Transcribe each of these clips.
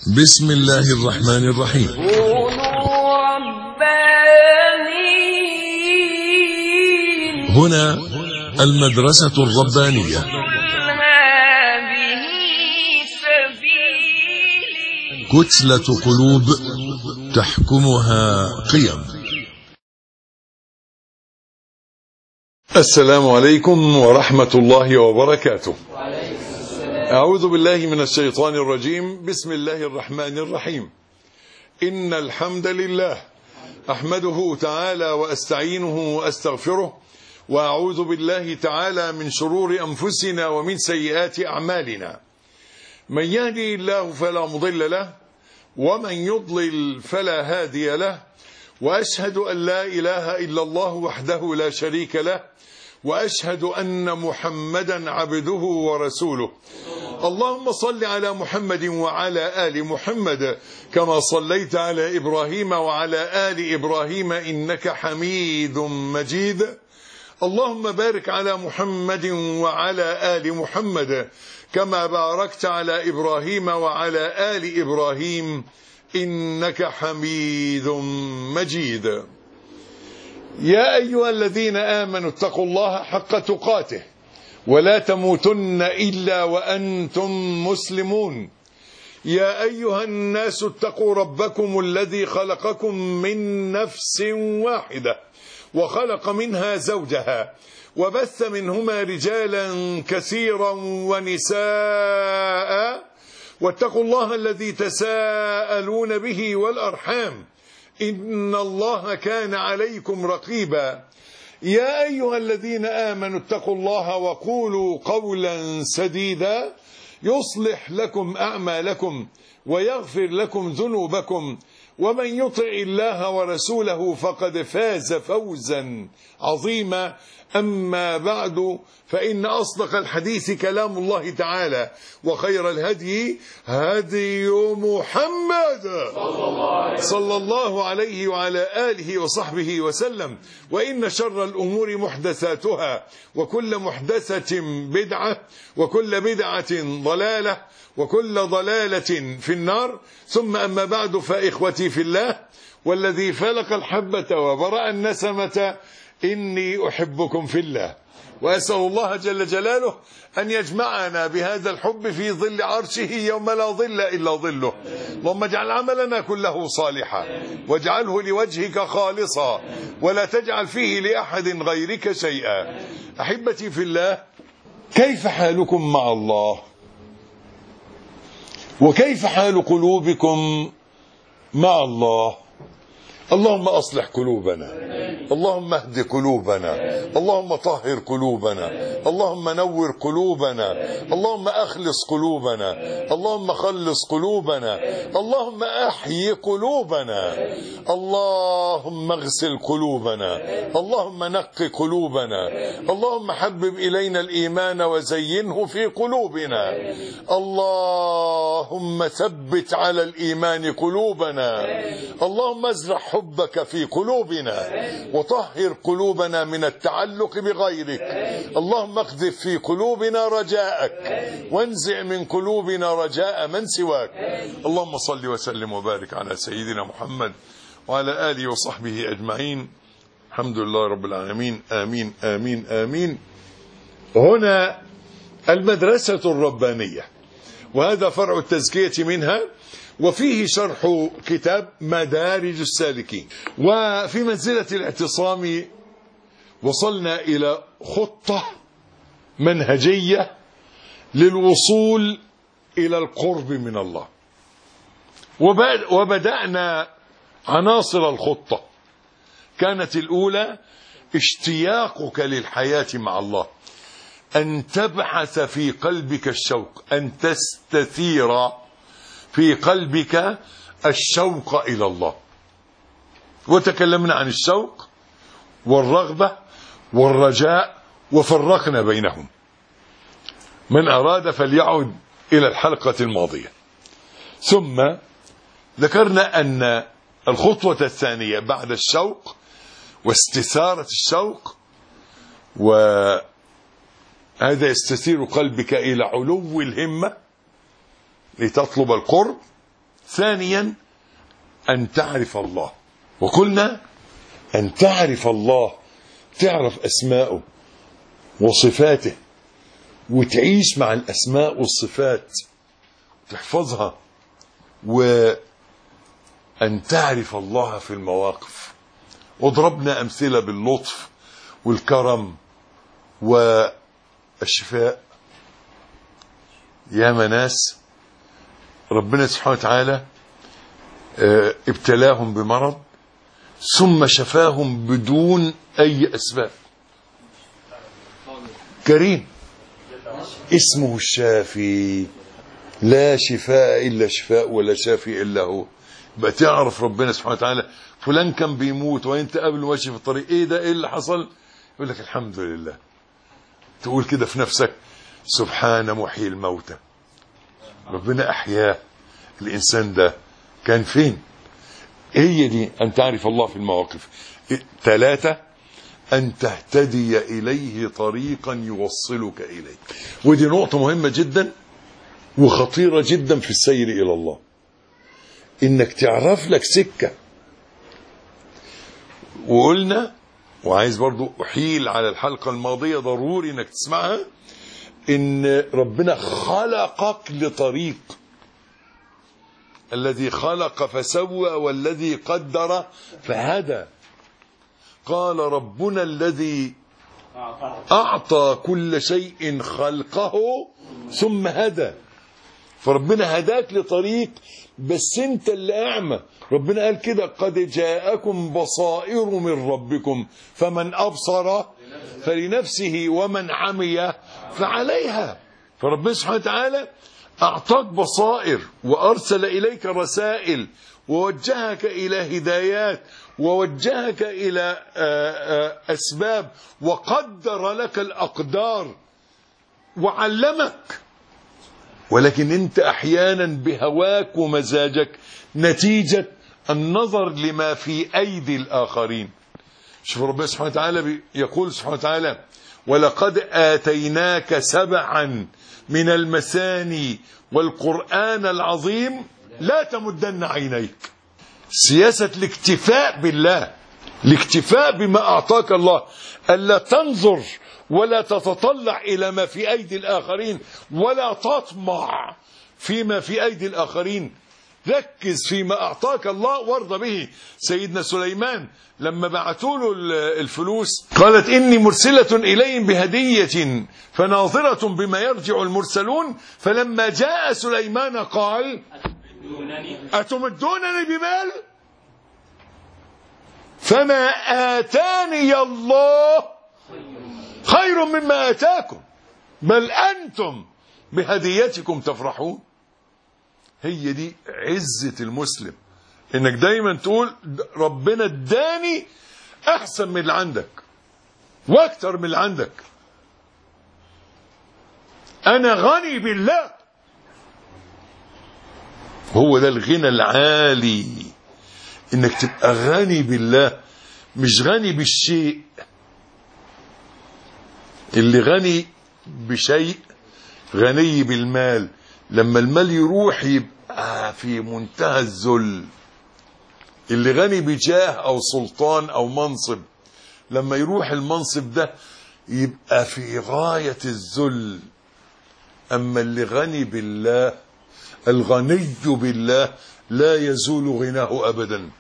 بسم الله الرحمن الرحيم. كونوا ربانيين. هنا المدرسة الربانية. هذه سبيلي. كتلة قلوب تحكمها قيم. السلام عليكم ورحمة الله وبركاته. أعوذ بالله من الشيطان الرجيم. بسم الله الرحمن الرحيم. إن الحمد لله أحمده تعالى وأستعينه وأستغفره، وأعوذ بالله تعالى من شرور أنفسنا ومن سيئات أعمالنا. من يهدي الله فلا مضل له، ومن يضلل فلا هادي له، وأشهد أن لا إله إلا الله وحده لا شريك له، وأشهد أن محمدا عبده ورسوله. اللهم صل على محمد وعلى آل محمد كما صليت على إبراهيم وعلى آل إبراهيم إنك حميد مجيد. اللهم بارك على محمد وعلى آل محمد كما باركت على إبراهيم وعلى آل إبراهيم إنك حميد مجيد. يا أيها الذين آمنوا اتقوا الله حق تقاته ولا تموتن إلا وأنتم مسلمون. يا أيها الناس اتقوا ربكم الذي خلقكم من نفس واحدة وخلق منها زوجها وبث منهما رجالا كثيرا ونساء، واتقوا الله الذي تساءلون به والأرحام إن الله كان عليكم رقيبا. يا أيها الذين آمنوا اتقوا الله وقولوا قولا سديدا يصلح لكم أعمالكم ويغفر لكم ذنوبكم، ومن يطع الله ورسوله فقد فاز فوزا عظيما. أما بعد، فإن أصدق الحديث كلام الله تعالى، وخير الهدي هدي محمد صلى الله عليه وعلى آله وصحبه وسلم. وإن شر الأمور محدثاتها، وكل محدثة بدعة، وكل بدعة ضلالة، وكل ضلالة في النار. ثم أما بعد، فإخوتي في الله والذي فلق الحبة وبرأ النسمة، إني أحبكم في الله، وأسأل الله جل جلاله أن يجمعنا بهذا الحب في ظل عرشه يوم لا ظل إلا ظله. اللهم اجعل عملنا كله صالحا، واجعله لوجهك خالصا، ولا تجعل فيه لأحد غيرك شيئا. أحبتي في الله، كيف حالكم مع الله؟ وكيف حال قلوبكم مع الله؟ اللهم أصلح قلوبنا، اللهم اهد قلوبنا، اللهم طهر قلوبنا، اللهم نور قلوبنا، اللهم أخلص قلوبنا، اللهم خلص قلوبنا، اللهم أحيي قلوبنا، اللهم اغسل قلوبنا، اللهم نق قلوبنا، اللهم حبب إلينا الإيمان وزينه في قلوبنا، اللهم ثبت على الإيمان قلوبنا، اللهم ازرع حبك في قلوبنا، وطهر قلوبنا من التعلق بغيرك. اللهم اقذف في قلوبنا رجاءك، وانزع من قلوبنا رجاء من سواك. اللهم صل وسلم وبارك على سيدنا محمد وعلى آله وصحبه أجمعين. الحمد لله رب العالمين. آمين آمين آمين. هنا المدرسة الربانية، وهذا فرع التزكية منها، وفيه شرح كتاب مدارج السالكين. وفي منزلة الاعتصام وصلنا إلى خطة منهجية للوصول إلى القرب من الله، وبدأنا عناصر الخطة. كانت الأولى اشتياقك للحياة مع الله، أن تبحث في قلبك الشوق، أن تستثير في قلبك الشوق إلى الله. وتكلمنا عن الشوق والرغبة والرجاء، وفرقنا بينهم. من أراد فليعد إلى الحلقة الماضية. ثم ذكرنا أن الخطوة الثانية بعد الشوق واستثارة الشوق، وهذا يستثير قلبك إلى علو الهمة لتطلب القرب. ثانيا أن تعرف الله، وقلنا أن تعرف الله، تعرف أسماءه وصفاته وتعيش مع الأسماء والصفات تحفظها، وأن تعرف الله في المواقف. وضربنا أمثلة باللطف والكرم والشفاء. يا ناس ربنا سبحانه وتعالى ابتلاهم بمرض ثم شفاهم بدون أي أسباب. كريم اسمه الشافي، لا شفاء إلا شفاء ولا شافي إلا هو. يبقى تعرف ربنا سبحانه وتعالى. فلان كان بيموت وانت قبل ماشي في الطريق، ايه ده، ايه اللي حصل؟ يقول لك الحمد لله. تقول كده في نفسك سبحان محيي الموتى، ربنا أحياه. الإنسان ده كان فين؟ هي دي أن تعرف الله في المواقف. 3 أن تهتدي إليه طريقا يوصلك إليه. ودي نقطة مهمة جدا وخطيرة جدا في السير إلى الله، إنك تعرف لك سكة. وقلنا، وعايز برضو أحيل على الحلقة الماضية، ضروري إنك تسمعها، إن ربنا خلقك لطريق. الذي خلق فسوى والذي قدر فهدى. قال ربنا الذي أعطى كل شيء خلقه ثم هدى. فربنا هداك لطريق، بس انت اللي أعمى. ربنا قال كده قد جاءكم بصائر من ربكم فمن أبصر فلنفسه ومن عمي فعليها. فربنا سبحانه وتعالى أعطاك بصائر وأرسل إليك رسائل ووجهك إلى هدايات ووجهك إلى أسباب وقدر لك الأقدار وعلمك. ولكن أنت أحيانا بهواك ومزاجك نتيجة النظر لما في أيدي الآخرين. شوف ربنا سبحانه وتعالى يقول سبحانه وتعالى ولقد آتيناك 7 من المثاني والقرآن العظيم لا تمدن عينيك. سياسة الاكتفاء بالله، الاكتفاء بما أعطاك الله، ألا تنظر ولا تتطلع إلى ما في أيدي الآخرين ولا تطمع فيما في أيدي الآخرين. ركز فيما أعطاك الله وارضى به. سيدنا سليمان لما بعثوا له الفلوس قالت إني مرسلة إليهم بهدية فناظرة بما يرجع المرسلون. فلما جاء سليمان قال أتمدونني بمال فما آتاني الله خير مما آتاكم بل أنتم بهديتكم تفرحون. هي دي عزة المسلم، انك دايما تقول ربنا اداني احسن من اللي عندك واكتر من اللي عندك. انا غني بالله. هو ده الغنى العالي، انك تبقى غني بالله، مش غني بالشيء. اللي غني بشيء غني بالمال. لما المال يروح يبقى في منتهى الذل. اللي غني بجاه او سلطان او منصب، لما يروح المنصب ده يبقى في غاية الذل. اما اللي غني بالله، الغني بالله لا يزول غناه ابدا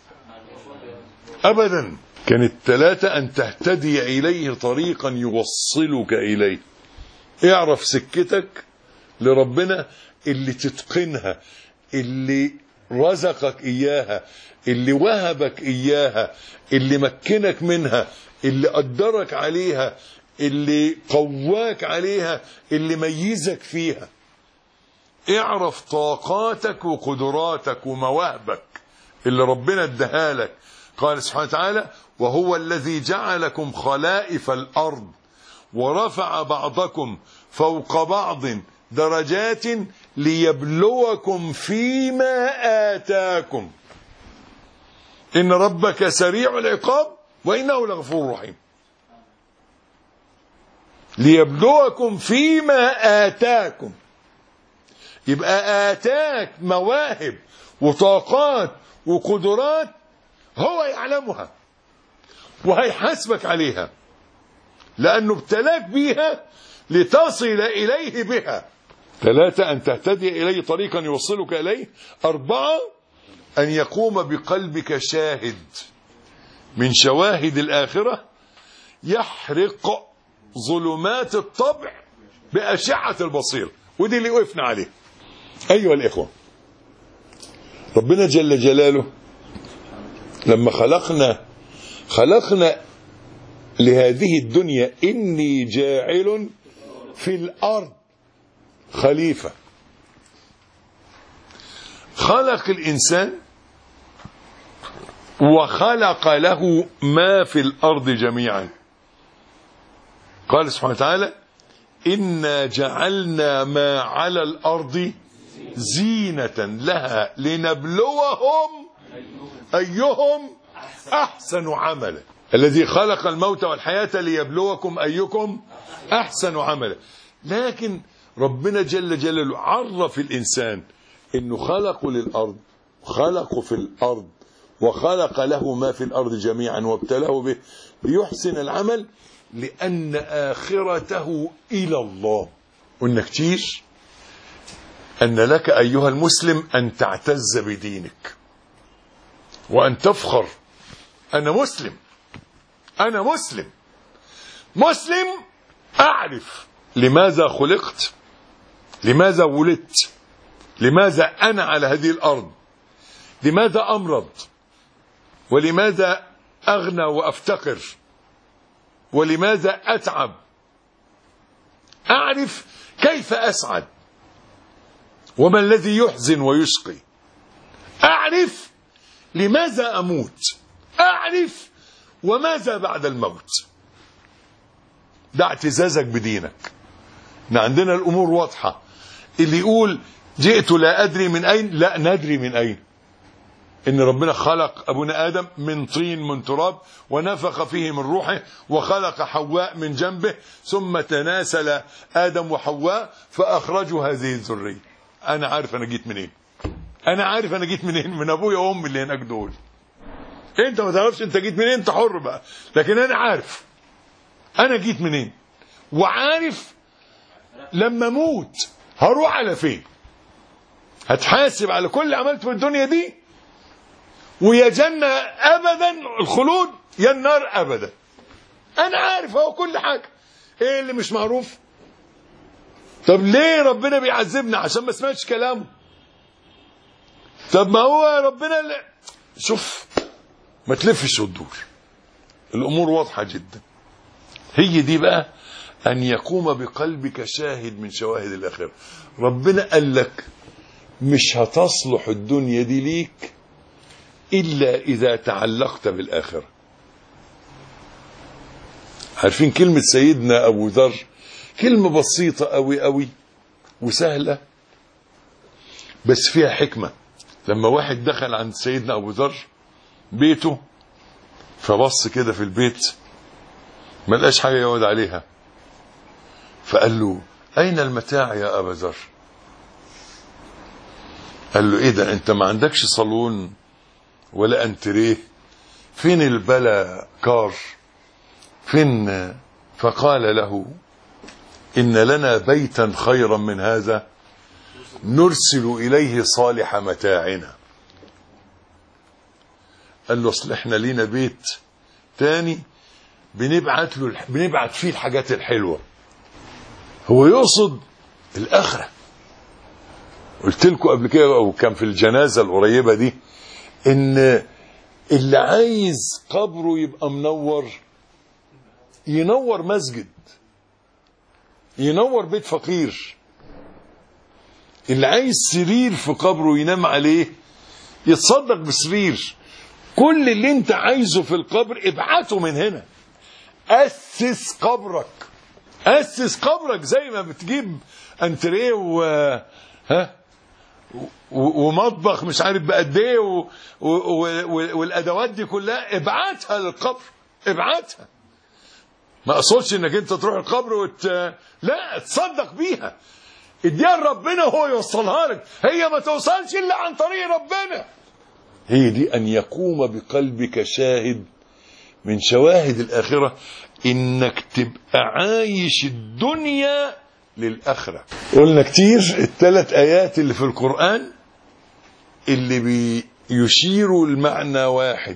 ابدا. كانت 3 ان تهتدي اليه طريقا يوصلك اليه. اعرف سكتك لربنا اللي تتقنها، اللي رزقك إياها، اللي وهبك إياها، اللي مكنك منها، اللي قدرك عليها، اللي قواك عليها، اللي ميزك فيها. اعرف طاقاتك وقدراتك ومواهبك اللي ربنا اداها لك. قال سبحانه وتعالى وهو الذي جعلكم خلائف الأرض ورفع بعضكم فوق بعض درجات ليبلوكم فيما آتاكم إن ربك سريع العقاب وإنه لغفور رحيم. ليبلوكم فيما آتاكم، يبقى آتاك مواهب وطاقات وقدرات هو يعلمها وهيحاسبك عليها، لأنه ابتلاك بيها لتصل إليه بها. 3 أن تهتدي إليه طريقا يوصلك إليه. 4 أن يقوم بقلبك شاهد من شواهد الآخرة يحرق ظلمات الطبع بأشعة البصير، ودي اللي وقفنا عليه. أيها الإخوة، ربنا جل جلاله لما خلقنا لهذه الدنيا إني جاعل في الأرض خليفة، خلق الإنسان وخلق له ما في الأرض جميعا. قال سبحانه وتعالى إنا جعلنا ما على الأرض زينة لها لنبلوهم أيهم أحسن عملا. الذي خلق الموت والحياة ليبلوكم أيكم أحسن عملا. لكن ربنا جل جلاله عرف الإنسان إنه خلقه للأرض، خلقه في الأرض وخلق له ما في الأرض جميعا وابتلاه به ليحسن العمل، لأن آخرته إلى الله. قلنا كتير أن لك أيها المسلم أن تعتز بدينك وأن تفخر. أنا مسلم، أنا مسلم أعرف لماذا خلقت، لماذا ولدت، لماذا أنا على هذه الأرض، لماذا أمرض، ولماذا أغنى وأفتقر، ولماذا أتعب. أعرف كيف أسعد وما الذي يحزن ويشقي. أعرف لماذا أموت، أعرف وماذا بعد الموت. ده اعتزازك بدينك. عندنا الأمور واضحة. اللي يقول جئت لا أدري من أين، لا ندري من أين. إن ربنا خلق أبونا آدم من طين من تراب ونفخ فيه من روحه وخلق حواء من جنبه ثم تناسل آدم وحواء فأخرجوا هذه الذرية. أنا عارف أنا جيت منين، أنا عارف أنا جيت منين، من أبويا وأمي اللي هناك دول. أنت ما تعرفش أنت جيت منين، أنت حر بقى، لكن أنا عارف أنا جيت منين، وعارف لما أموت هروح على فين. هتحاسب على كل عملته في الدنيا دي، ويا جنة أبدا الخلود يا النار أبدا. أنا عارف هو كل حاجة. إيه اللي مش معروف؟ طب ليه ربنا بيعذبنا؟ عشان ما سمعتش كلامه. طب ما هو ربنا شوف، ما تلفش وتدور. الأمور واضحة جدا. هي دي بقى أن يقوم بقلبك شاهد من شواهد الآخرة. ربنا قال لك مش هتصلح الدنيا دي ليك إلا إذا تعلقت بالآخرة. عارفين كلمة سيدنا أبو ذر؟ كلمة بسيطة أوي أوي وسهلة بس فيها حكمة. لما واحد دخل عند سيدنا أبو ذر بيته فبص كده في البيت ما لقاش حاجة يقعد عليها، فقال له أين المتاع يا أبا ذر؟ قال له إيه ده، أنت ما عندكش صالون ولا أنتريه؟ فين البلا كار فين؟ فقال له إن لنا بيتا خيرا من هذا نرسل إليه صالح متاعنا. قال له اصل احنا لينا بيت تاني بنبعت فيه الحاجات الحلوة. هو يقصد الآخرة. قلت لكم قبل كده او كان في الجنازة القريبة دي ان اللي عايز قبره يبقى منور ينور مسجد، ينور بيت فقير. اللي عايز سرير في قبره ينام عليه يتصدق بسرير. كل اللي انت عايزه في القبر ابعته من هنا. أسس قبرك، أسس قبرك زي ما بتجيب انتريه ومطبخ مش عارف بقد ايه والادوات دي كلها ابعتها للقبر، ابعتها. ما اقصدش انك انت تروح القبر لا تصدق بيها. اديها لربنا وهو يوصلها لك، هي ما توصلش الا عن طريق ربنا. هي دي ان يقوم بقلبك شاهد من شواهد الاخره، انك تبقى عايش الدنيا للاخره. قلنا كتير الثلاث ايات اللي في القران اللي بيشيروا المعنى واحد.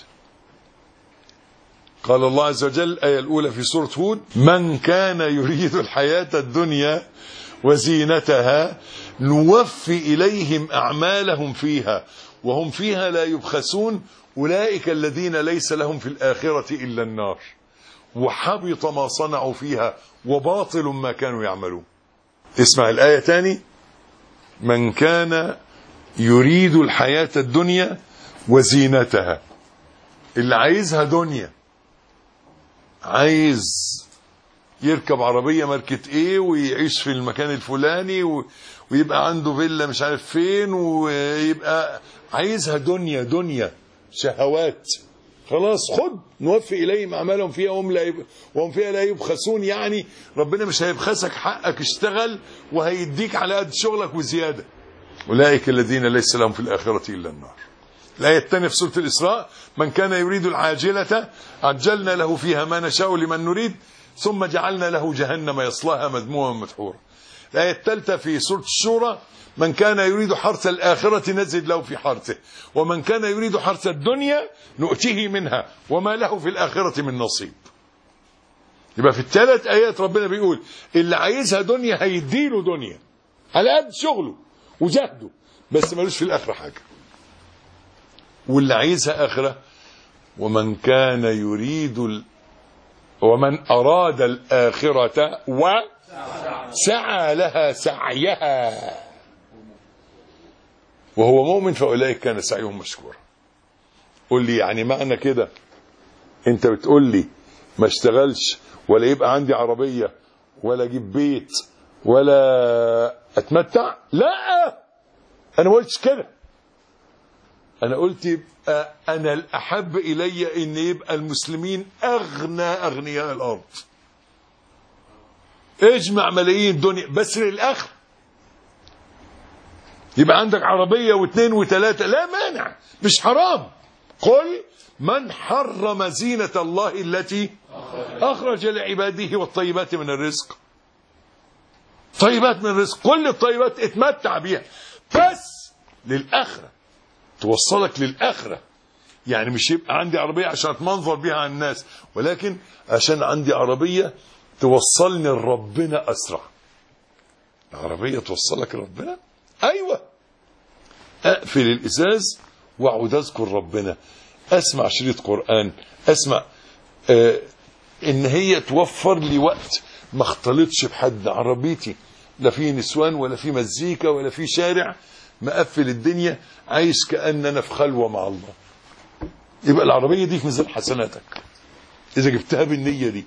قال الله عز وجل الآية الأولى في سورة هود: من كان يريد الحياة الدنيا وزينتها نوفي إليهم أعمالهم فيها وهم فيها لا يبخسون أولئك الذين ليس لهم في الآخرة إلا النار وحبط ما صنعوا فيها وباطل ما كانوا يعملون. اسمع الآية تاني: من كان يريد الحياة الدنيا وزينتها، اللي عايزها دنيا، عايز يركب عربية ماركة ايه ويعيش في المكان الفلاني ويبقى عنده فيلا مش عارف فين، ويبقى عايزها دنيا، دنيا شهوات. خلاص خد، نوفي إليهم أعمالهم فيها وهم فيها لا يبخسون. يعني ربنا مش هيبخسك حقك، اشتغل وهيديك على قد شغلك وزيادة. أولئك الذين ليس لهم في الآخرة إلا النار. الآية الثانية في سورة الإسراء: من كان يريد العاجلة عجلنا له فيها ما نشاء لمن نريد ثم جعلنا له جهنم يصلاها مذموما مدحورا. الآية الثالثة في سورة الشورى: من كان يريد حرث الآخرة نزد له في حرثه ومن كان يريد حرث الدنيا نؤتيه منها وما له في الآخرة من نصيب. يبقى في الثلاث آيات ربنا بيقول اللي عايزها دنيا هيديله دنيا على قد شغله وجهده، بس ملوش في الآخرة حاجة. واللي عايزها آخرة: ومن كان يريد ومن أراد الآخرة وسعى لها سعيها وهو مؤمن فأولئك كان سعيهم مشكورا. قول لي يعني معنى كده انت بتقول لي ما اشتغلش ولا يبقى عندي عربية ولا اجيب بيت ولا اتمتع؟ لا، انا ما قلتش كده. انا قلت يبقى انا الاحب الي ان يبقى المسلمين اغنياء الارض، اجمع ملايين الدنيا بس للاخر. يبقى عندك عربية واثنين وثلاثة لا مانع، مش حرام. قل من حرم زينة الله التي أخرج لعباده والطيبات من الرزق. طيبات من الرزق، كل الطيبات اتمتع بيها بس للآخرة، توصلك للآخرة. يعني مش يبقى عندي عربية عشان اتمنظر بيها على الناس، ولكن عشان عندي عربية توصلني لربنا أسرع. العربية توصلك لربنا، أيوة. أقفل الإزاز وأقعد أذكر ربنا، أسمع شريط قرآن، أسمع إن هي توفر لي وقت ما اختلطش بحد. عربيتي لا في نسوان ولا في مزيكا ولا في شارع، مقفل الدنيا، عايش كأن أنا في خلوة مع الله. يبقى العربية دي في ميزان حسناتك إذا جبتها بالنية دي.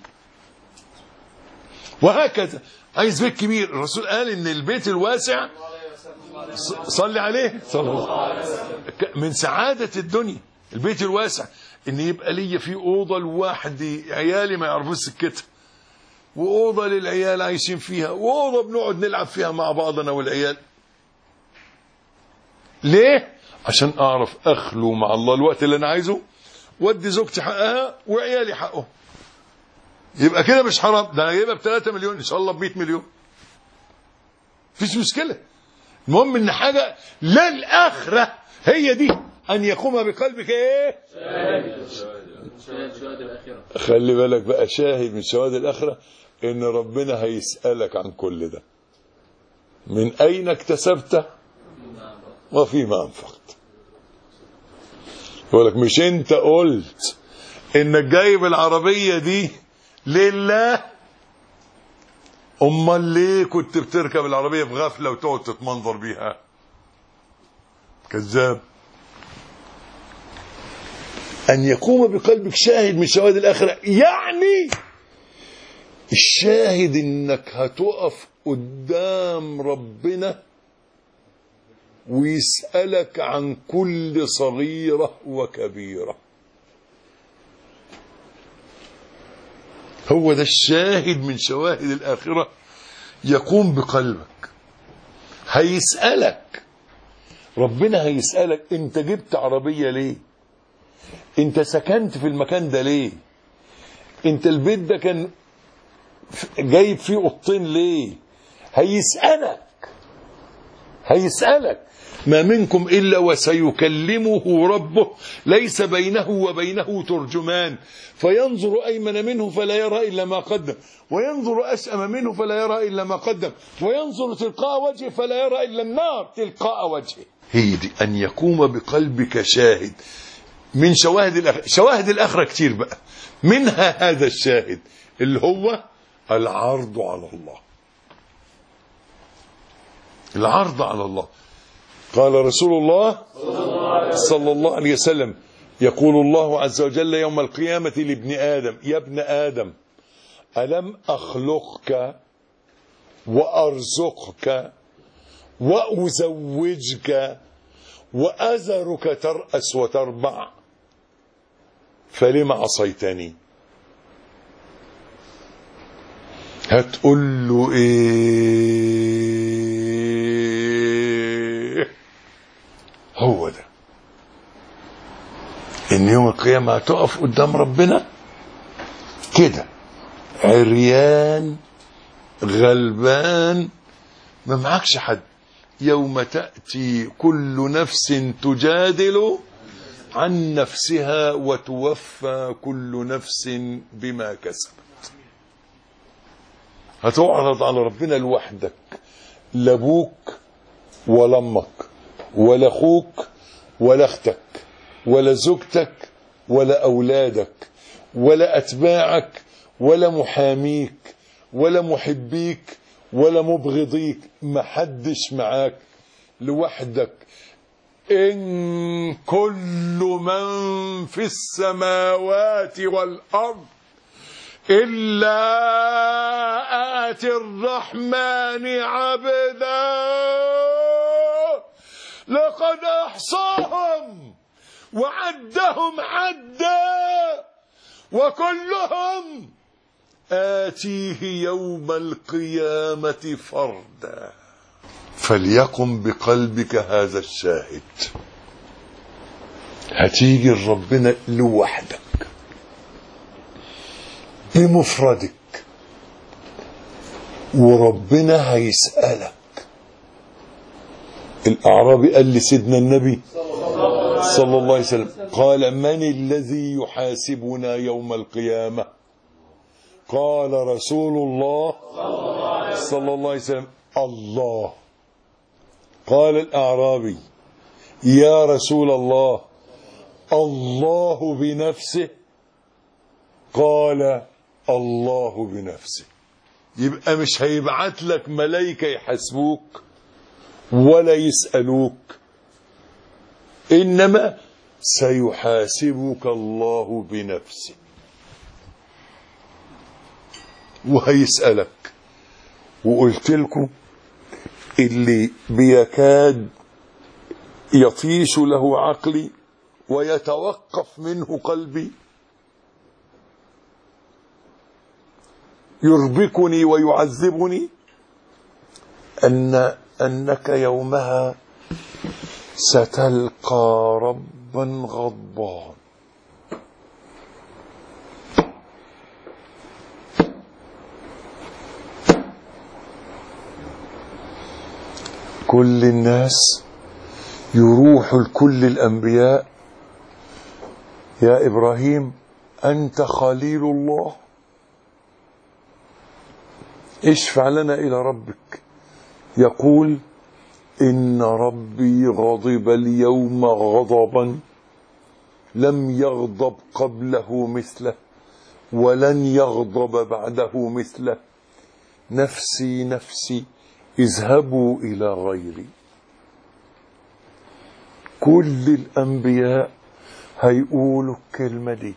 وهكذا عايز بيت كبير، الرسول قال إن البيت الواسع صلي عليه صلى الله عليه وسلم من سعادة الدنيا. البيت الواسع ان يبقى لي في اوضه لوحدي، عيالي ما يعرفوش سكتها، واوضه للعيال عايشين فيها، واوضه بنقعد نلعب فيها مع بعض انا والعيال. ليه؟ عشان اعرف اخلو مع الله الوقت اللي انا عايزه، وادي زوجتي حقها وعيالي حقه. يبقى كده مش حرام. ده انا جايبها ب3 مليون ان شاء الله ب100 مليون، مفيش مشكله. المهم ان حاجه للاخره، هي دي ان يقوم بقلبك ايه؟ شاهد الاخره. خلي بالك بقى، شاهد من شواهد الاخره ان ربنا هيسالك عن كل ده. من اين اكتسبت وفيما انفقت. يقول لك مش انت قلت انك جايب العربيه دي لله؟ امال ليه كنت بتركب العربيه بغفله وتقعد تتمنظر بيها؟ كذاب. ان يقوم بقلبك شاهد من شواهد الاخره، يعني الشاهد انك هتقف قدام ربنا ويسألك عن كل صغيرة وكبيرة. هو ده الشاهد من شواهد الآخرة، يقوم بقلبك. هيسألك، ربنا هيسألك انت جبت عربية ليه؟ انت سكنت في المكان ده ليه؟ انت البيت ده كان جايب فيه اوضتين ليه؟ هيسألك. ما منكم إلا وسيكلمه ربه ليس بينه وبينه ترجمان، فينظر أيمن منه فلا يرى إلا ما قدم، وينظر أشأم منه فلا يرى إلا ما قدم، وينظر تلقاء وجهه فلا يرى إلا النار تلقاء وجهه. هي دي أن يقوم بقلبك شاهد من شواهد الآخرة كتير بقى، منها هذا الشاهد اللي هو العرض على الله. العرض على الله. قال رسول الله صلى الله عليه وسلم: يقول الله عز وجل يوم القيامة لابن آدم: يا ابن آدم، ألم أخلقك وأرزقك وأزوجك وأذرك ترأس وتربع، فلم عصيتني؟ هتقول له ايه؟ هو ده ان يوم القيامة هتقف قدام ربنا كده عريان غلبان، ما معكش حد. يوم تأتي كل نفس تجادل عن نفسها وتوفى كل نفس بما كسبت. هتعرض على ربنا لوحدك، لا ابوك ولا امك ولا اخوك ولا اختك ولا زوجتك ولا اولادك ولا اتباعك ولا محاميك ولا محبيك ولا مبغضيك، محدش معاك، لوحدك. إن كل من في السماوات والأرض إلا آتي الرحمن عبدا لقد أحصاهم وعدهم عدا وكلهم آتيه يوم القيامة فردا. فليقم بقلبك هذا الشاهد. هتيجي لربنا لوحدك بمفردك، وربنا هيسألك. الأعرابي قال لسيدنا النبي صلى الله عليه وسلم، قال: من الذي يحاسبنا يوم القيامة؟ قال رسول الله صلى الله عليه وسلم: الله. قال الأعرابي: يا رسول الله، الله بنفسه؟ قال: الله بنفسه. يبقى مش هيبعت لك ملائكة يحاسبوك ولا يسألوك، إنما سيحاسبك الله بنفسه وهيسألك. وقلت لكم اللي بيكاد يطيش له عقلي ويتوقف منه قلبي، يربكني ويعذبني، أنك يومها ستلقى ربا غضبان. كل الناس يروحوا لكل الأنبياء: يا إبراهيم أنت خليل الله، اشفع لنا إلى ربك. يقول: إن ربي غضب اليوم غضبا لم يغضب قبله مثله ولن يغضب بعده مثله، نفسي نفسي اذهبوا إلى غيري. كل الأنبياء هيقولوا الكلمة دي،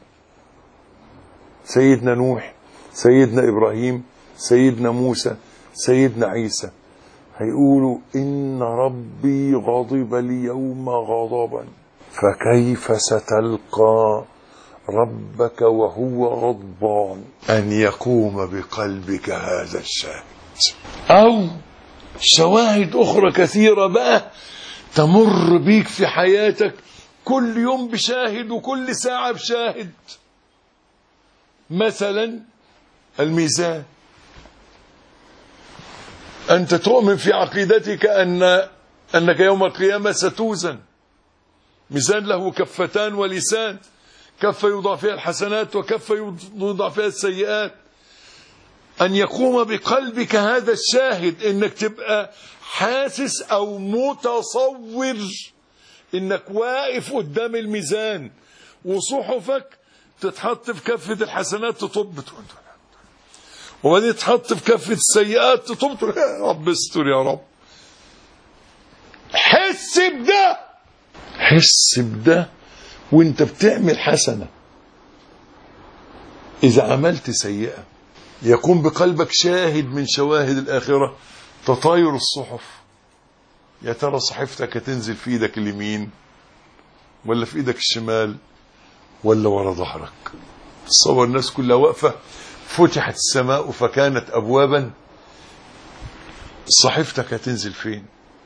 سيدنا نوح، سيدنا إبراهيم، سيدنا موسى، سيدنا عيسى، هيقولوا: إن ربي غضب اليوم غضبا. فكيف ستلقى ربك وهو غضبان؟ أن يقوم بقلبك هذا الشاهد، أو شواهد أخرى كثيرة بقى تمر بيك في حياتك، كل يوم بشاهد وكل ساعة بشاهد. مثلا الميزان، أنت تؤمن في عقيدتك أنك يوم القيامة ستوزن، ميزان له كفتان ولسان، كفة يوضع فيها الحسنات وكفة يوضع فيها السيئات. أن يقوم بقلبك هذا الشاهد، إنك تبقى حاسس أو متصور إنك واقف قدام الميزان وصحفك تتحط في كفة الحسنات تطب، وبعدين تتحط في كفة السيئات تطب، يا رب استر يا رب. حس بده، حس بده وانت بتعمل حسنة. إذا عملت سيئة يكون بقلبك شاهد من شواهد الآخرة، تطاير الصحف. يا ترى صحيفتك هتنزل في ايدك اليمين ولا في ايدك الشمال ولا ورا ظهرك؟ تصور الناس كلها واقفة، فتحت السماء فكانت أبوابا، صحيفتك هتنزل فين؟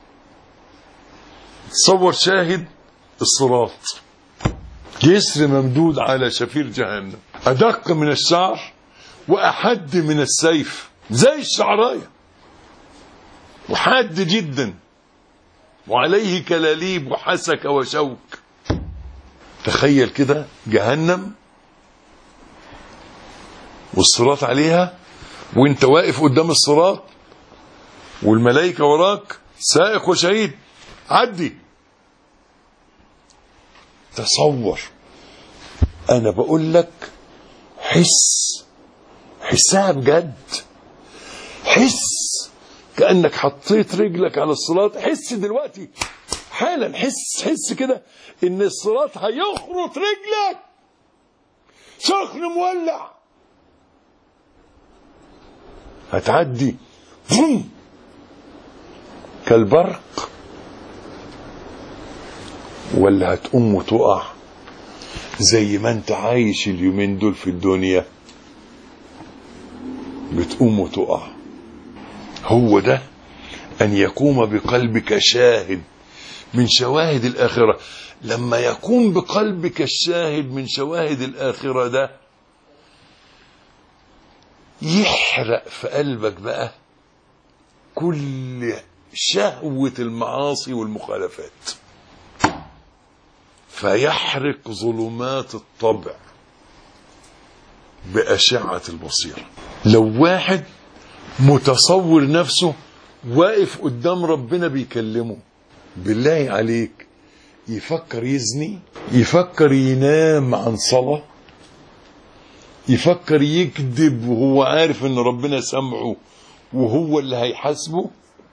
تصور شاهد الصراط، جسر ممدود على شفير جهنم، أدق من الشعر وأحد من السيف، زي الشعراية وحاد جدا، وعليه كلاليب وحسك وشوك. تخيل كده جهنم والصراط عليها، وانت واقف قدام الصراط والملائكة وراك سائق وشهيد، عدي. تصور، انا بقول لك حسها بجد، حس كأنك حطيت رجلك على الصراط. حس دلوقتي حالا، حس كده ان الصراط هيخرط رجلك، سخن مولع، هتعدي كالبرق ولا هتقوم وتقع زي ما انت عايش اليومين دول في الدنيا بتقوم وتقع؟ هو ده أن يقوم بقلبك شاهد من شواهد الآخرة. لما يقوم بقلبك الشاهد من شواهد الآخرة ده يحرق في قلبك بقى كل شهوة المعاصي والمخالفات، فيحرق ظلمات الطبع بأشعة البصيرة. لو واحد متصور نفسه واقف قدام ربنا بيكلمه، بالله عليك يفكر يزني؟ يفكر ينام عن صلاة؟ يفكر يكذب وهو عارف ان ربنا سمعه وهو اللي هيحاسبه؟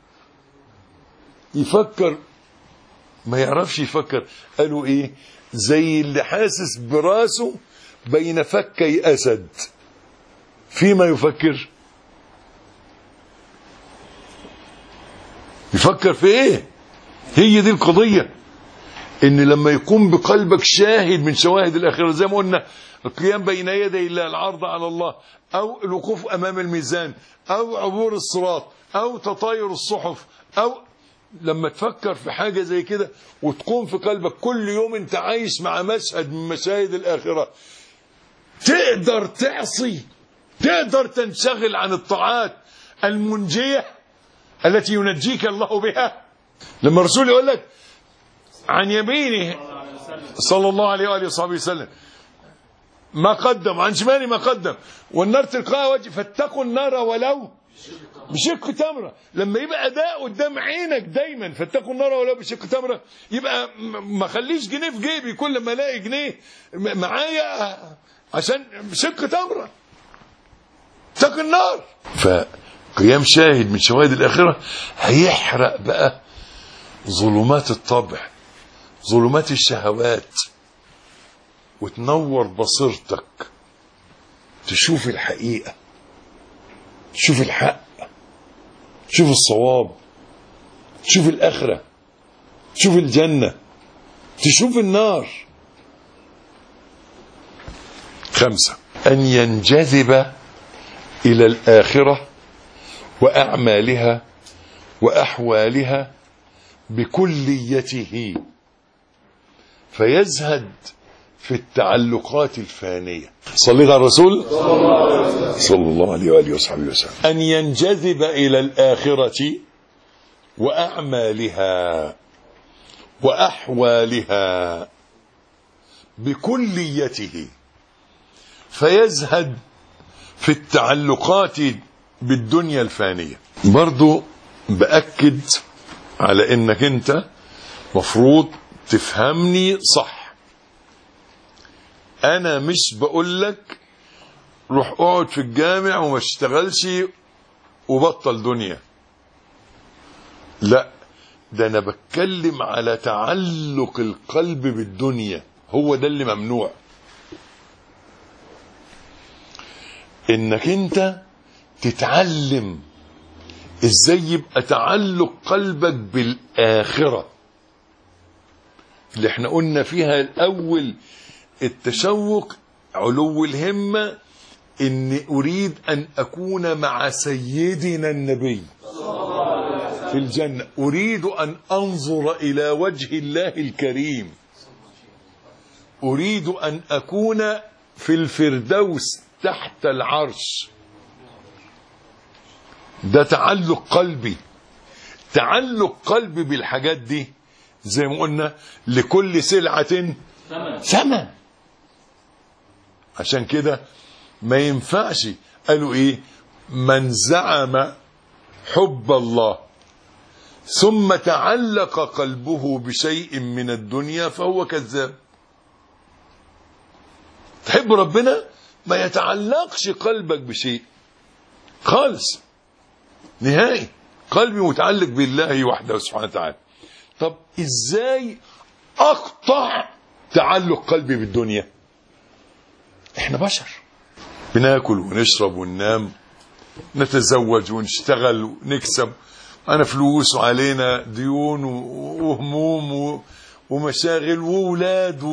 يفكر ما يعرفش يفكر. قالوا ايه؟ زي اللي حاسس براسه بين فكي أسد، فيما يفكر. يفكر في ايه؟ هي دي القضية، ان لما يكون بقلبك شاهد من شواهد الآخرة، زي ما قلنا القيام بين يدي الله، العرض على الله، او الوقوف امام الميزان، او عبور الصراط، او تطاير الصحف، او لما تفكر في حاجة زي كده وتقوم في قلبك كل يوم انت عايش مع مشهد من مشاهد الآخرة، تقدر تعصي، تقدر تنشغل عن الطاعات المنجية التي ينجيك الله بها. لما الرسول يقول لك عن يمينه صلى الله عليه وآله وصحبه وسلم ما قدم، عن شماله ما قدم، والنار تلقاها وجه، فاتقوا النار ولو بشق تمرة. لما يبقى ده قدام عينك دايما، فاتقوا النار ولو بشق تمرة، يبقى ما خليش جنيه في جيبي كل ما الاقي جنيه معايا عشان بشق تمرة. اتق النار. فقيام شاهد من شواهد الآخرة هيحرق بقى ظلمات الطبع، ظلمات الشهوات، وتنور بصيرتك، تشوف الحقيقة، تشوف الحق، تشوف الصواب، تشوف الآخرة، تشوف الجنة، تشوف النار. 5. أن ينجذب إلى الآخرة وأعمالها وأحوالها بكليته فيزهد في التعلقات الفانية. صليت على الرسول صلى الله عليه وآله وصحبه وسلم. أن ينجذب إلى الآخرة وأعمالها وأحوالها بكليته فيزهد في التعلقات بالدنيا الفانية. برضو بأكد على إنك أنت مفروض تفهمني صح. أنا مش بقول لك روح اقعد في الجامع وما تشتغلش وبطل دنيا، لا، ده أنا بتكلم على تعلق القلب بالدنيا، هو ده اللي ممنوع. إنك أنت تتعلم إزاي يبقى تعلق قلبك بالآخرة اللي احنا قلنا فيها الأول. التشوق علو الهمة، إني أريد أن أكون مع سيدنا النبي في الجنة، أريد أن أنظر إلى وجه الله الكريم، أريد أن أكون في الفردوس تحت العرش. ده تعلق قلبي. تعلق قلبي بالحاجات دي زي ما قلنا لكل سلعة ثمن. عشان كده ما ينفعش، قالوا ايه؟ من زعم حب الله ثم تعلق قلبه بشيء من الدنيا فهو كذاب. تحب ربنا ما يتعلقش قلبك بشيء خالص نهائي، قلبي متعلق بالله وحده سبحانه وتعالى. طب ازاي اقطع تعلق قلبي بالدنيا؟ احنا بشر، بناكل ونشرب وننام، نتزوج ونشتغل ونكسب، انا فلوس وعلينا ديون وهموم ومشاغل وولاد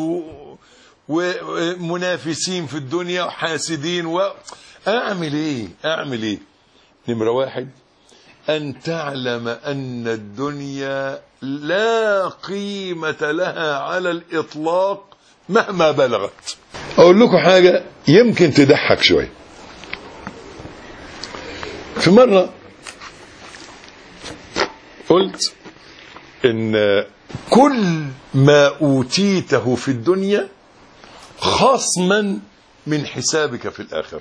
ومنافسين في الدنيا وحاسدين اعمل ايه؟ نمرة واحد، أن تعلم أن الدنيا لا قيمة لها على الإطلاق مهما بلغت. أقول لكم حاجة يمكن تضحك شوية. في مرة قلت إن كل ما أوتيته في الدنيا خصما من حسابك في الآخرة.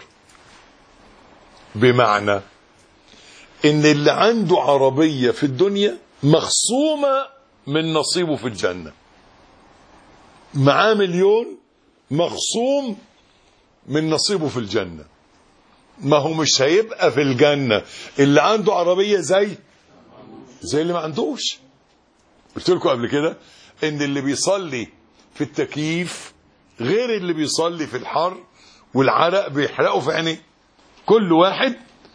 بمعنى إن اللي عنده عربية في الدنيا مخصومة من نصيبه في الجنة، معاه 1,000,000 مخصوم من نصيبه في الجنة. ما هو مش هيبقى في الجنة اللي عنده عربية زي اللي ما عندوش. قلت لكم قبل كده إن اللي بيصلي في التكييف غير اللي بيصلي في الحر والعرق بيحرقه في عينيه. كل واحد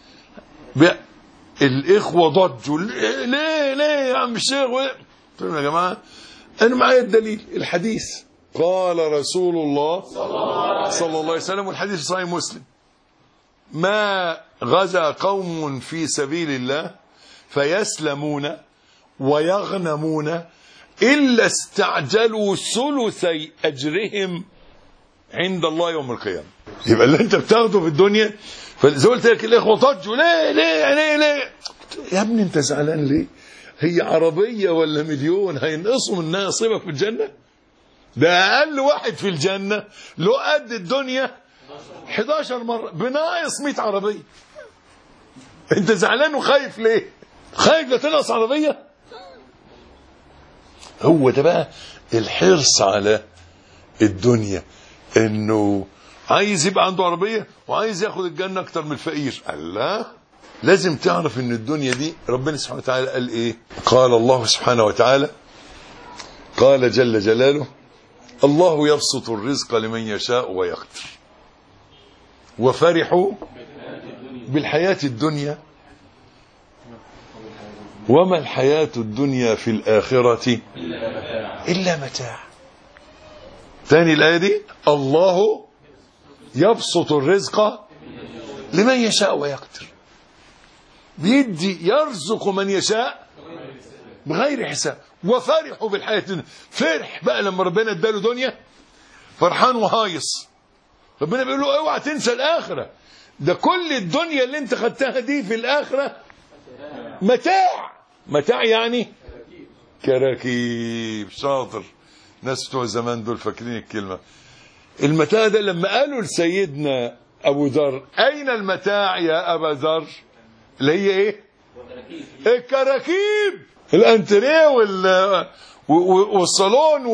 الإخوة ضجوا، ليه يا عم الشيخ؟ قلت لهم يا جماعة أنا معايا الدليل، الحديث. قال رسول الله صلى الله عليه وسلم، والحديث صحيح مسلم: ما غزا قوم في سبيل الله فيسلمون ويغنمون إلا استعجلوا ثلثي أجرهم عند الله يوم القيامة. يبقى اللي انت بتاخده في الدنيا، فزي قلت لك الإخوة ضجوا، ليه يا ابني انت زعلان ليه؟ هي عربية ولا 1,000,000 هينقصوا منها نصيبك في الجنة؟ ده أقل واحد في الجنة له قد الدنيا 11 مرة، بناقص 100 عربية. انت زعلان وخايف ليه؟ خايف لا تنقص عربية؟ هو ده بقى الحرص على الدنيا، انه عايز يبقى عنده عربية وعايز ياخد الجنة اكتر من الفقير. الله، لازم تعرف ان الدنيا دي ربنا سبحانه وتعالى قال ايه؟ قال الله سبحانه وتعالى، قال جل جلاله: الله يبسط الرزق لمن يشاء ويقدر وفرحوا بالحياة الدنيا وما الحياة الدنيا في الآخرة إلا متاع. تاني الآية دي: الله يبسط الرزق لمن يشاء ويقدر. بيدي، يرزق من يشاء بغير حساب. وفرحوا بالحياة الدنيا، فرح بقى لما ربنا اداله دنيا فرحان وهايص. ربنا بيقول له اوعى تنسى الآخرة، ده كل الدنيا اللي انت خدتها دي في الآخرة متاع. متاع يعني كراكيب. شاطر، ناس بتوع زمان دول فاكرين الكلمة. المتاع ده لما قالوا لسيدنا أبو ذر أين المتاع يا أبا ذر، اللي هي إيه؟ الكراكيب، الأنتريه والصالون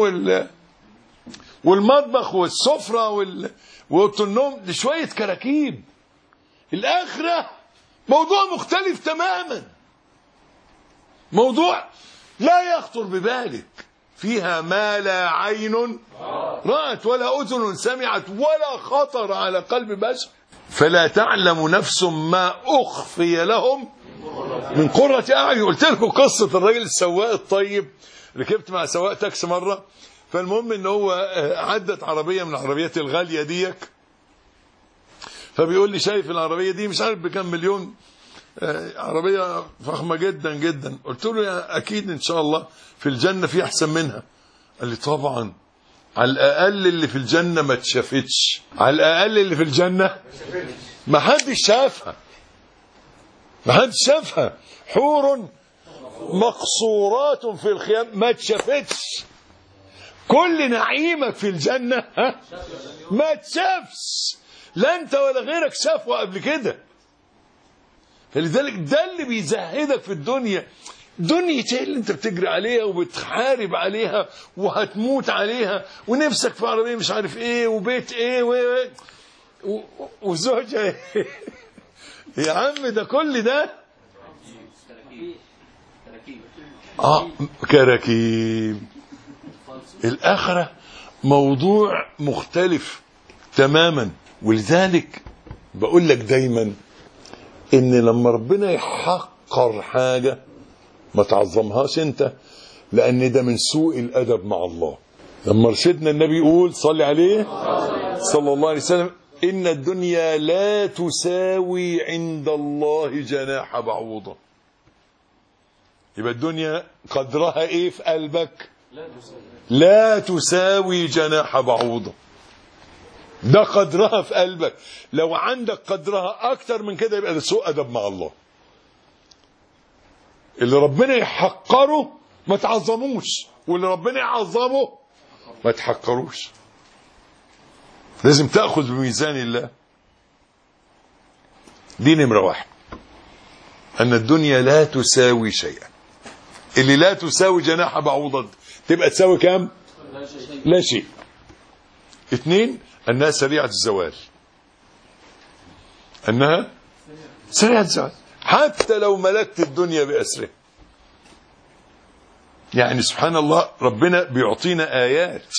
والمطبخ والسفرة وأوضة النوم، دي شوية كراكيب. الآخرة موضوع مختلف تماما، موضوع لا يخطر ببالك، فيها ما لا عين رأت ولا أذن سمعت ولا خطر على قلب بشر. فلا تعلم نفس ما أخفي لهم من قرة أعين. قلت لكم قصة الراجل السواق الطيب، ركبت مع سواق تاكسي مرة، فالمهم ان هو عدت عربية من العربيات الغالية ديك، فبيقول لي شايف العربية دي مش عارف بكم مليون، عربية فخمة جدا جدا. قلت له يا أكيد إن شاء الله في الجنة في أحسن منها. قال لي طبعا، على الأقل اللي في الجنة ما تشافتش، على الأقل اللي في الجنة ما حدش شافها، ما حدش شافها. حور مقصورات في الخيام، ما تشافتش. كل نعيمك في الجنة ما تشافش، لا أنت ولا غيرك شافه قبل كده. فلذلك ده اللي بيزهدك في الدنيا. دنيا ايه اللي انت بتجري عليها وبتحارب عليها وهتموت عليها، ونفسك في عربية مش عارف ايه وبيت ايه وزوجة ايه. يا عم ده كل ده كراكيب. الآخرة موضوع مختلف تماما. ولذلك بقول لك دايما ان لما ربنا يحقر حاجة ما تعظمهاش انت، لان ده من سوء الادب مع الله. لما رشدنا النبي يقول صلي عليه صلى الله عليه وسلم ان الدنيا لا تساوي عند الله جناح بعوضة. يبقى الدنيا قدرها ايه في قلبك؟ لا تساوي جناح بعوضة. ده قدرها في قلبك. لو عندك قدرها اكتر من كده يبقى ده سوء ادب مع الله. اللي ربنا يحقره ما تعظموش، واللي ربنا يعظمه ما تحقروش. لازم تأخذ بميزان الله. دي نمرة واحد، أن الدنيا لا تساوي شيئا. اللي لا تساوي جناح بعوضة تبقى تساوي كام؟ لا شيء. اثنين، أنها سريعة الزوال. أنها سريعة الزوال حتى لو ملكت الدنيا بأسره. يعني سبحان الله ربنا بيعطينا آيات.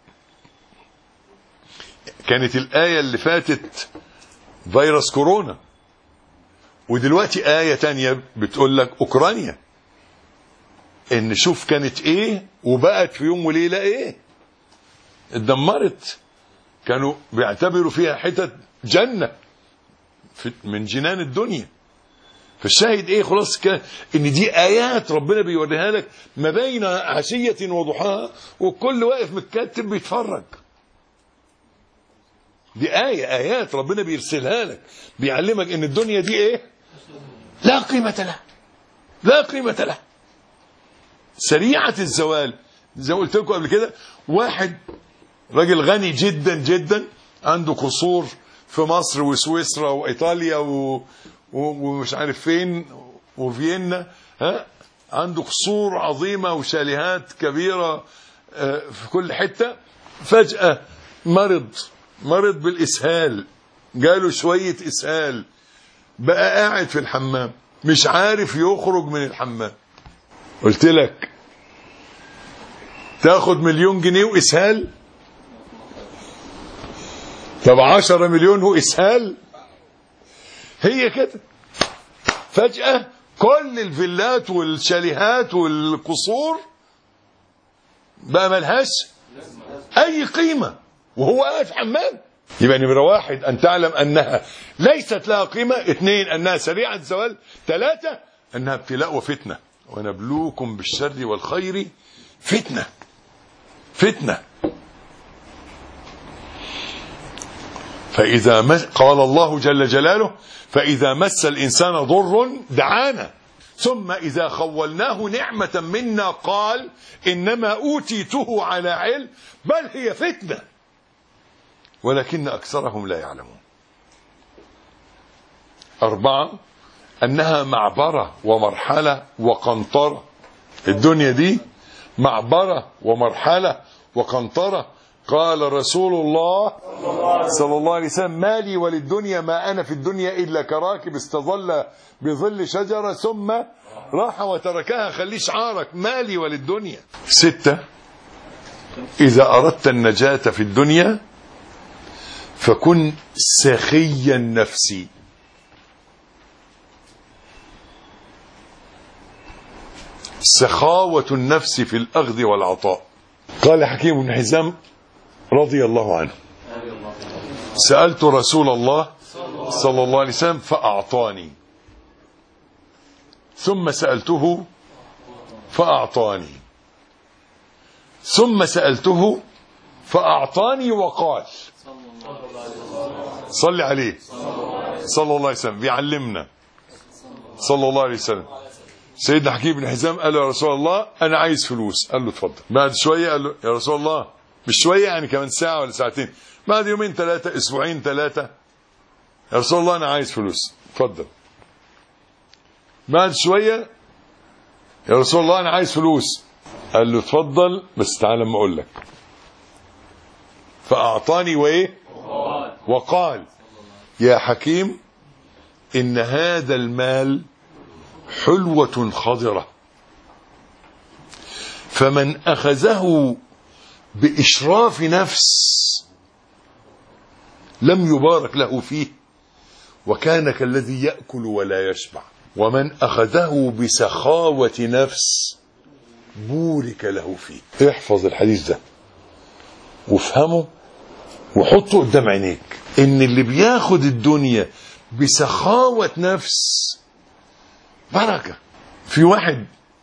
كانت الآية اللي فاتت فيروس كورونا، ودلوقتي آية تانية بتقول لك أوكرانيا. إن شوف كانت إيه وبقت في يوم وليلة إيه، اتدمرت. كانوا بيعتبروا فيها حتت جنة من جنان الدنيا. فالشاهد ايه خلاص ان دي ايات ربنا بيوريها لك ما بين عشية وضحاها، وكل واقف متكتب بيتفرج. دي ايات ربنا بيرسلها لك، بيعلمك ان الدنيا دي ايه، لا قيمة لها، لا قيمة لها، سريعة الزوال. زي ما قلت لكم قبل كده، واحد راجل غني جدا جدا عنده قصور في مصر وسويسرا وايطاليا ومش عارف فين وفيينا، عنده قصور عظيمة وشاليهات كبيرة في كل حتة. فجأة مرض بالإسهال، جاله شوية إسهال، بقى قاعد في الحمام مش عارف يخرج من الحمام. قلت لك تاخد 1,000,000 جنيه وإسهال؟ طب 10 مليون وإسهال؟ هي كده. فجأة كل الفيلات والشاليهات والقصور بقى ملهاش أي قيمة وهو قاعد في حمام. يبقى نمرة واحد أن تعلم أنها ليست لها قيمة. اثنين، أنها سريعة الزوال. ثلاثة، أنها ابتلاء وفتنة. ونبلوكم بالشر والخير فتنة. فتنة. قال الله جل جلاله فإذا مس الإنسان ضر دعانا ثم إذا خولناه نعمة منا قال إنما أوتيته على علم بل هي فتنة ولكن أكثرهم لا يعلمون. 4 أنها معبرة ومرحلة وقنطرة. الدنيا دي معبرة ومرحلة وقنطرة. قال رسول الله صلى الله عليه وسلم ما لي وللدنيا ما أنا في الدنيا إلا كراكب استظل بظل شجرة ثم راح وتركها. خليه شعارك ما لي وللدنيا. 6 إذا أردت النجاة في الدنيا فكن سخي النفس. سخاوة النفس في الأخذ والعطاء. قال حكيم بن حزام رضي الله عنه سألت رسول الله صلى الله عليه وسلم فأعطاني ثم سألته فأعطاني ثم سألته فأعطاني وقال صلي عليه صلى الله عليه وسلم بيعلمنا صلى الله عليه وسلم. سيدنا حكيم بن حزام قال له يا رسول الله أنا عايز فلوس. قال له اتفضل. بعد شوية قال له يا رسول الله مش شوية يعني كمان ساعة ولا ساعتين بعد يومين 3 أسبوعين 3 يا رسول الله أنا عايز فلوس. اتفضل. بعد شوية يا رسول الله أنا عايز فلوس. قال له اتفضل بس تعالى ما أقول لك. فأعطاني وإيه وقال يا حكيم إن هذا المال حلوة خضرة فمن أخذه بإشراف نفس لم يبارك له فيه وكان كالذي يأكل ولا يشبع ومن أخذه بسخاوة نفس بورك له فيه. احفظ الحديث ده وافهمه وحطه قدام عينيك ان اللي بياخد الدنيا بسخاوة نفس بركة. في واحد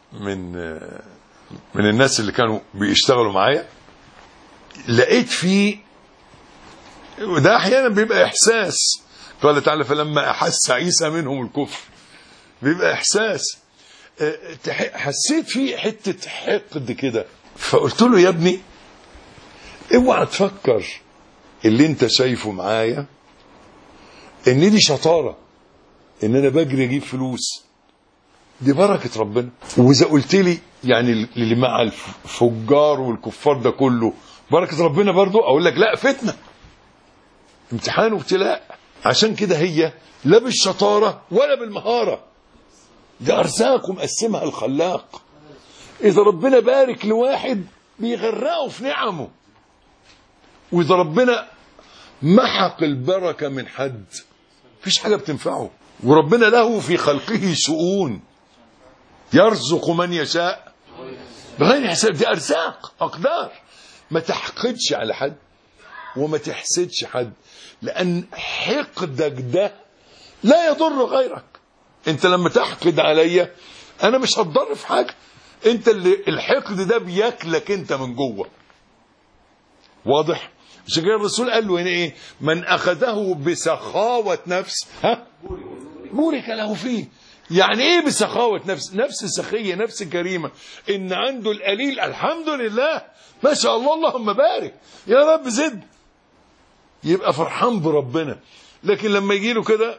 من الناس اللي كانوا بيشتغلوا معايا لقيت فيه وده احيانا بيبقى احساس. قال تعالى فلما احس عيسى منهم الكفر بيبقى احساس. حسيت فيه حتة حقد كده فقلت له يا ابني اوعى تفكر اللي انت شايفه معايا ان دي شطارة ان انا بجري اجيب فلوس. دي بركة ربنا. واذا قلت لي يعني اللي مع الفجار والكفار ده كله بركة ربنا برضو اقول لك لا فتنة امتحان وابتلاء. عشان كده هي لا بالشطارة ولا بالمهارة دي ارزاق مقسمها الخلاق. اذا ربنا بارك لواحد بيغرقه في نعمه واذا ربنا محق البركة من حد مفيش حاجة بتنفعه. وربنا له في خلقه شؤون يرزق من يشاء بغير حساب. دي ارزاق اقدار. ما تحقدش على حد وما تحسدش حد لان حقدك ده لا يضر غيرك. انت لما تحقد عليا انا مش هتضر في حاجة. انت اللي الحقد ده بياكلك انت من جوه. واضح؟ عشان كده الرسول قال له هنا ايه من اخذه بسخاوة نفس بورك له فيه. يعني ايه بسخاوة نفس؟ نفس سخية نفس كريمة ان عنده القليل الحمد لله ما شاء الله اللهم بارك يا رب زد يبقى فرحان بربنا. لكن لما يجي له كده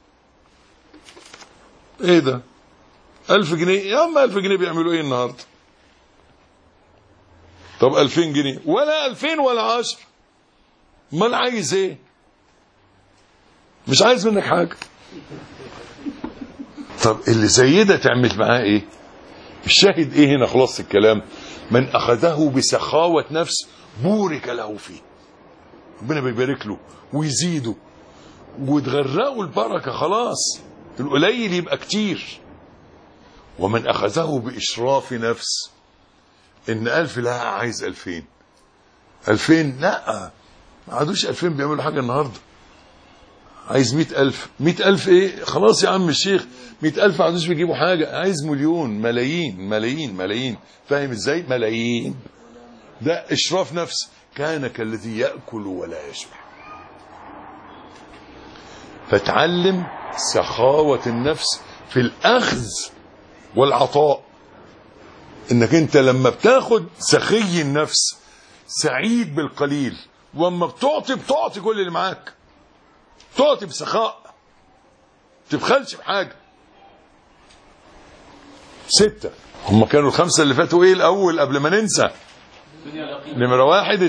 ايه ده 1000 جنيه يا عم 1000 جنيه بيعملوا ايه النهارده؟ طب 2000 جنيه ولا 2000 ولا 10 امال عايز ايه؟ مش عايز منك حاجة. طب اللي زي ده تعمل معاه ايه؟ الشاهد ايه هنا خلاص الكلام من اخذه بسخاوة نفس بورك له فيه. ربنا بيبارك له ويزيده وتغرقه البركة. خلاص القليل يبقى كتير. ومن اخذه باشراف نفس ان 1000 لا عايز 2000 لا ما عادوش 2000 بيعملوا حاجة النهاردة. عايز 100,000. 100,000 ايه؟ خلاص يا عم الشيخ 100,000 ما عادوش بيجيبوا حاجة. عايز مليون، ملايين ملايين ملايين. فاهم ازاي؟ ملايين. ده اشراف نفس. كان كالذي يأكل ولا يشبع. فتعلم سخاوة النفس في الأخذ والعطاء، انك انت لما بتاخد سخي النفس، سعيد بالقليل، واما بتعطي كل اللي معاك، تعطي بسخاء، تبخلش بحاجة. 6. هم كانوا الخمسة اللي فاتوا ايه الاول قبل ما ننسى؟ نمرة 1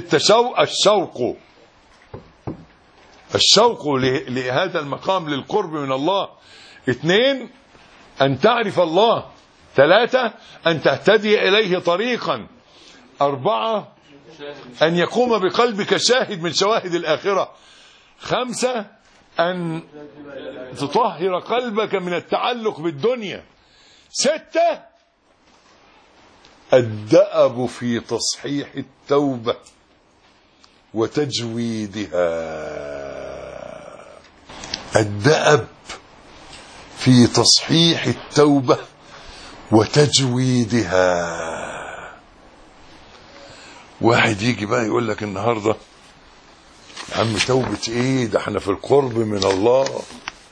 الشوق لهذا المقام، للقرب من الله. 2 أن تعرف الله. 3 أن تهتدي إليه طريقا. 4 أن يقوم بقلبك شاهد من شواهد الآخرة. 5 أن تطهر قلبك من التعلق بالدنيا. 6 الدأب في تصحيح التوبة وتجويدها. الدأب في تصحيح التوبة وتجويدها. واحد يجي بقى يقول لك النهارده يا عم توبة ايه؟ ده احنا في القرب من الله.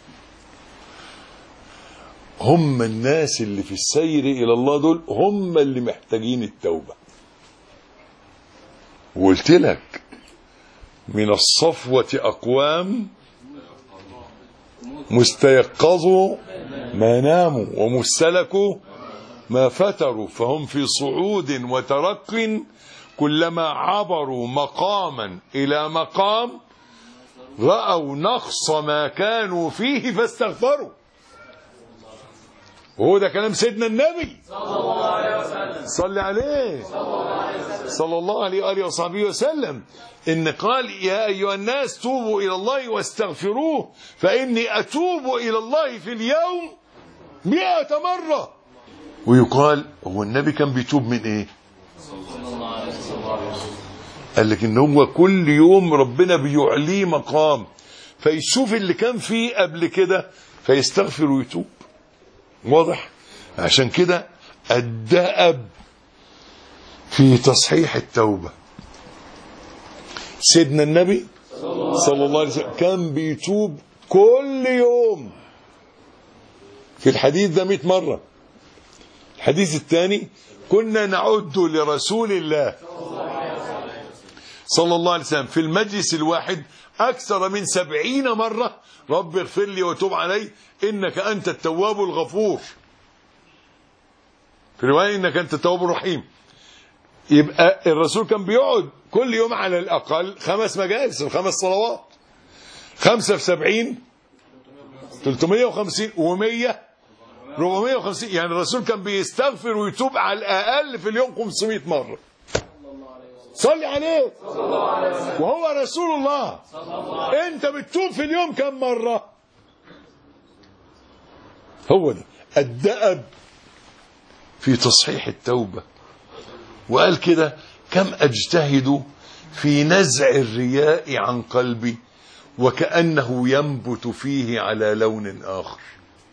هم الناس اللي في السير الى الله دول هم اللي محتاجين التوبة. وقلت لك من الصفوة أقوام مستيقظوا ما ناموا ومستلكوا ما فتروا، فهم في صعود وترق، كلما عبروا مقاما إلى مقام رأوا نقص ما كانوا فيه فاستغفروا. وهو ده كلام سيدنا النبي صلى الله عليه وسلم. صلى عليه صلى الله عليه وآله وصحبه وسلم. إن قال يا أيها الناس توبوا إلى الله واستغفروه فإني أتوب إلى الله في اليوم 100 مرة. ويقال هو النبي كان بيتوب من إيه؟ قال لك إن هو كل يوم ربنا بيعليه مقام، فيشوف اللي كان فيه قبل كده فيستغفر ويتوب. واضح؟ عشان كده الدأب في تصحيح التوبة. سيدنا النبي صلى الله عليه وسلم كان بيتوب كل يوم. في الحديث ده 100 مرة. الحديث الثاني كنا نعد لرسول الله صلى الله عليه وسلم في المجلس الواحد أكثر من 70 مرة رب اغفر لي وتوب علي إنك أنت التواب الغفور. في رواية إنك أنت التواب الرحيم. يبقى الرسول كان بيقعد كل يوم على الأقل 5 مجالس، 5 صلوات. 5 في 70 350 و100 450. يعني الرسول كان بيستغفر ويتوب على الأقل في اليوم 500 مرة. صلي عليه وهو رسول الله. انت بتتوب في اليوم كم مرة؟ هو ده الدأب في تصحيح التوبة. وقال كده كم أجتهد في نزع الرياء عن قلبي وكأنه ينبت فيه على لون آخر.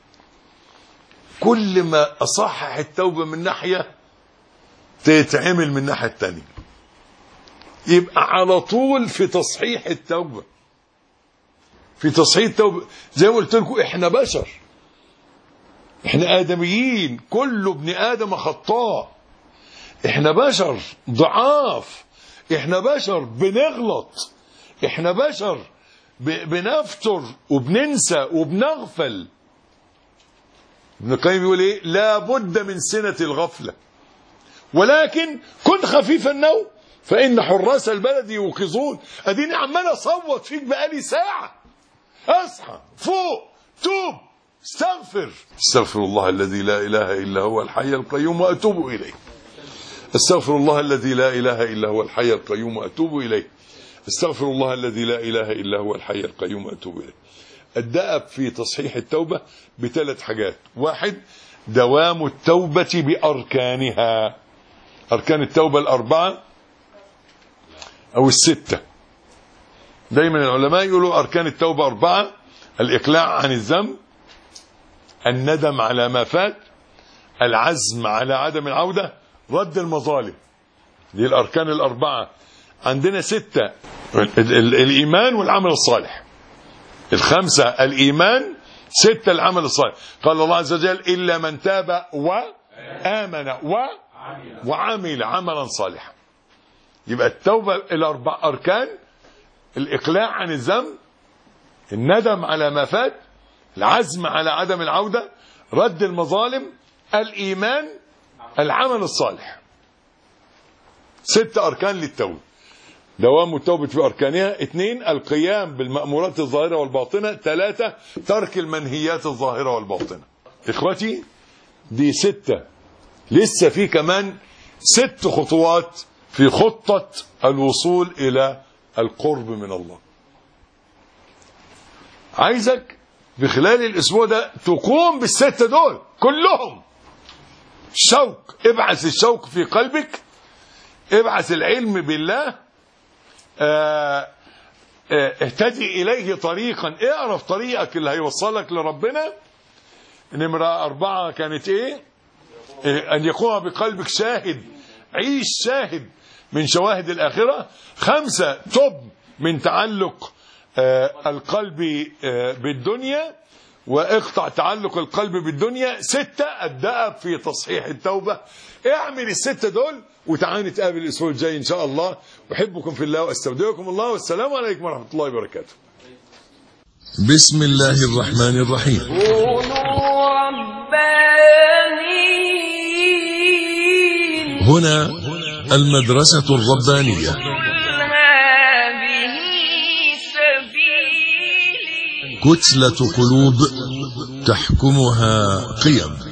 كل ما أصحح التوبة من ناحية تتعمل من ناحية التانية. يبقى على طول في تصحيح التوبة. في تصحيح التوبة زي ما قلت لكم احنا بشر، احنا آدميين، كل ابن آدم خطاء. احنا بشر ضعاف، احنا بشر بنغلط، احنا بشر بنفتر وبننسى وبنغفل. ابن القيم بيقول ايه؟ لا بد من سنة الغفلة، ولكن كن خفيف النوم فإن حراس البلد يوقظون. اديني عمال اصوت فيك بقالي ساعة. اصحى، فوق، توب، استغفر الله الذي لا اله الا هو الحي القيوم واتوب اليه. استغفر الله الذي لا اله الا هو الحي القيوم واتوب اليه. استغفر الله الذي لا اله الا هو الحي القيوم واتوب اليه. الدأب في تصحيح التوبة ب3 حاجات. 1 دوام التوبة بأركانها. أركان التوبة 4 أو 6. دايما العلماء يقولوا أركان التوبة 4 الإقلاع عن الذنب، الندم على ما فات، العزم على عدم العودة، رد المظالم. دي الأركان الأربعة. عندنا 6: الإيمان والعمل الصالح. 5 الإيمان، 6 العمل الصالح. قال الله عز وجل: إلا من تاب وآمن وعمل عملا صالحا. يبقى التوبة الأربع أركان: الإقلاع عن الذنب، الندم على ما فات، العزم على عدم العودة، رد المظالم، الإيمان، العمل الصالح. 6 أركان للتوبة. دوام التوبة في أركانها: 2 القيام بالمأمورات الظاهرة والباطنة، 3 ترك المنهيات الظاهرة والباطنة. إخوتي، دي 6. لسه في كمان 6 خطوات في خطة الوصول إلى القرب من الله. عايزك في خلال الأسبوع ده تقوم بال6 دول كلهم. شوق، ابعث الشوق في قلبك، ابعث العلم بالله، اهتدي إليه طريقا، اعرف طريقك اللي هيوصلك لربنا. نمرة 4 كانت ايه؟ أن يقوم بقلبك شاهد، عيش شاهد من شواهد الآخرة. 5 تب من تعلق القلب بالدنيا واقطع تعلق القلب بالدنيا. 6 الدأب في تصحيح التوبة. اعمل ال6 دول وتعالى نتقابل الأسبوع الجاي إن شاء الله. أحبكم في الله وأستودعكم الله، والسلام عليكم ورحمة الله وبركاته. بسم الله الرحمن الرحيم. كونوا ربانيين. هنا المدرسة الربانية. هذه سبيلي. كتلة قلوب تحكمها قيم.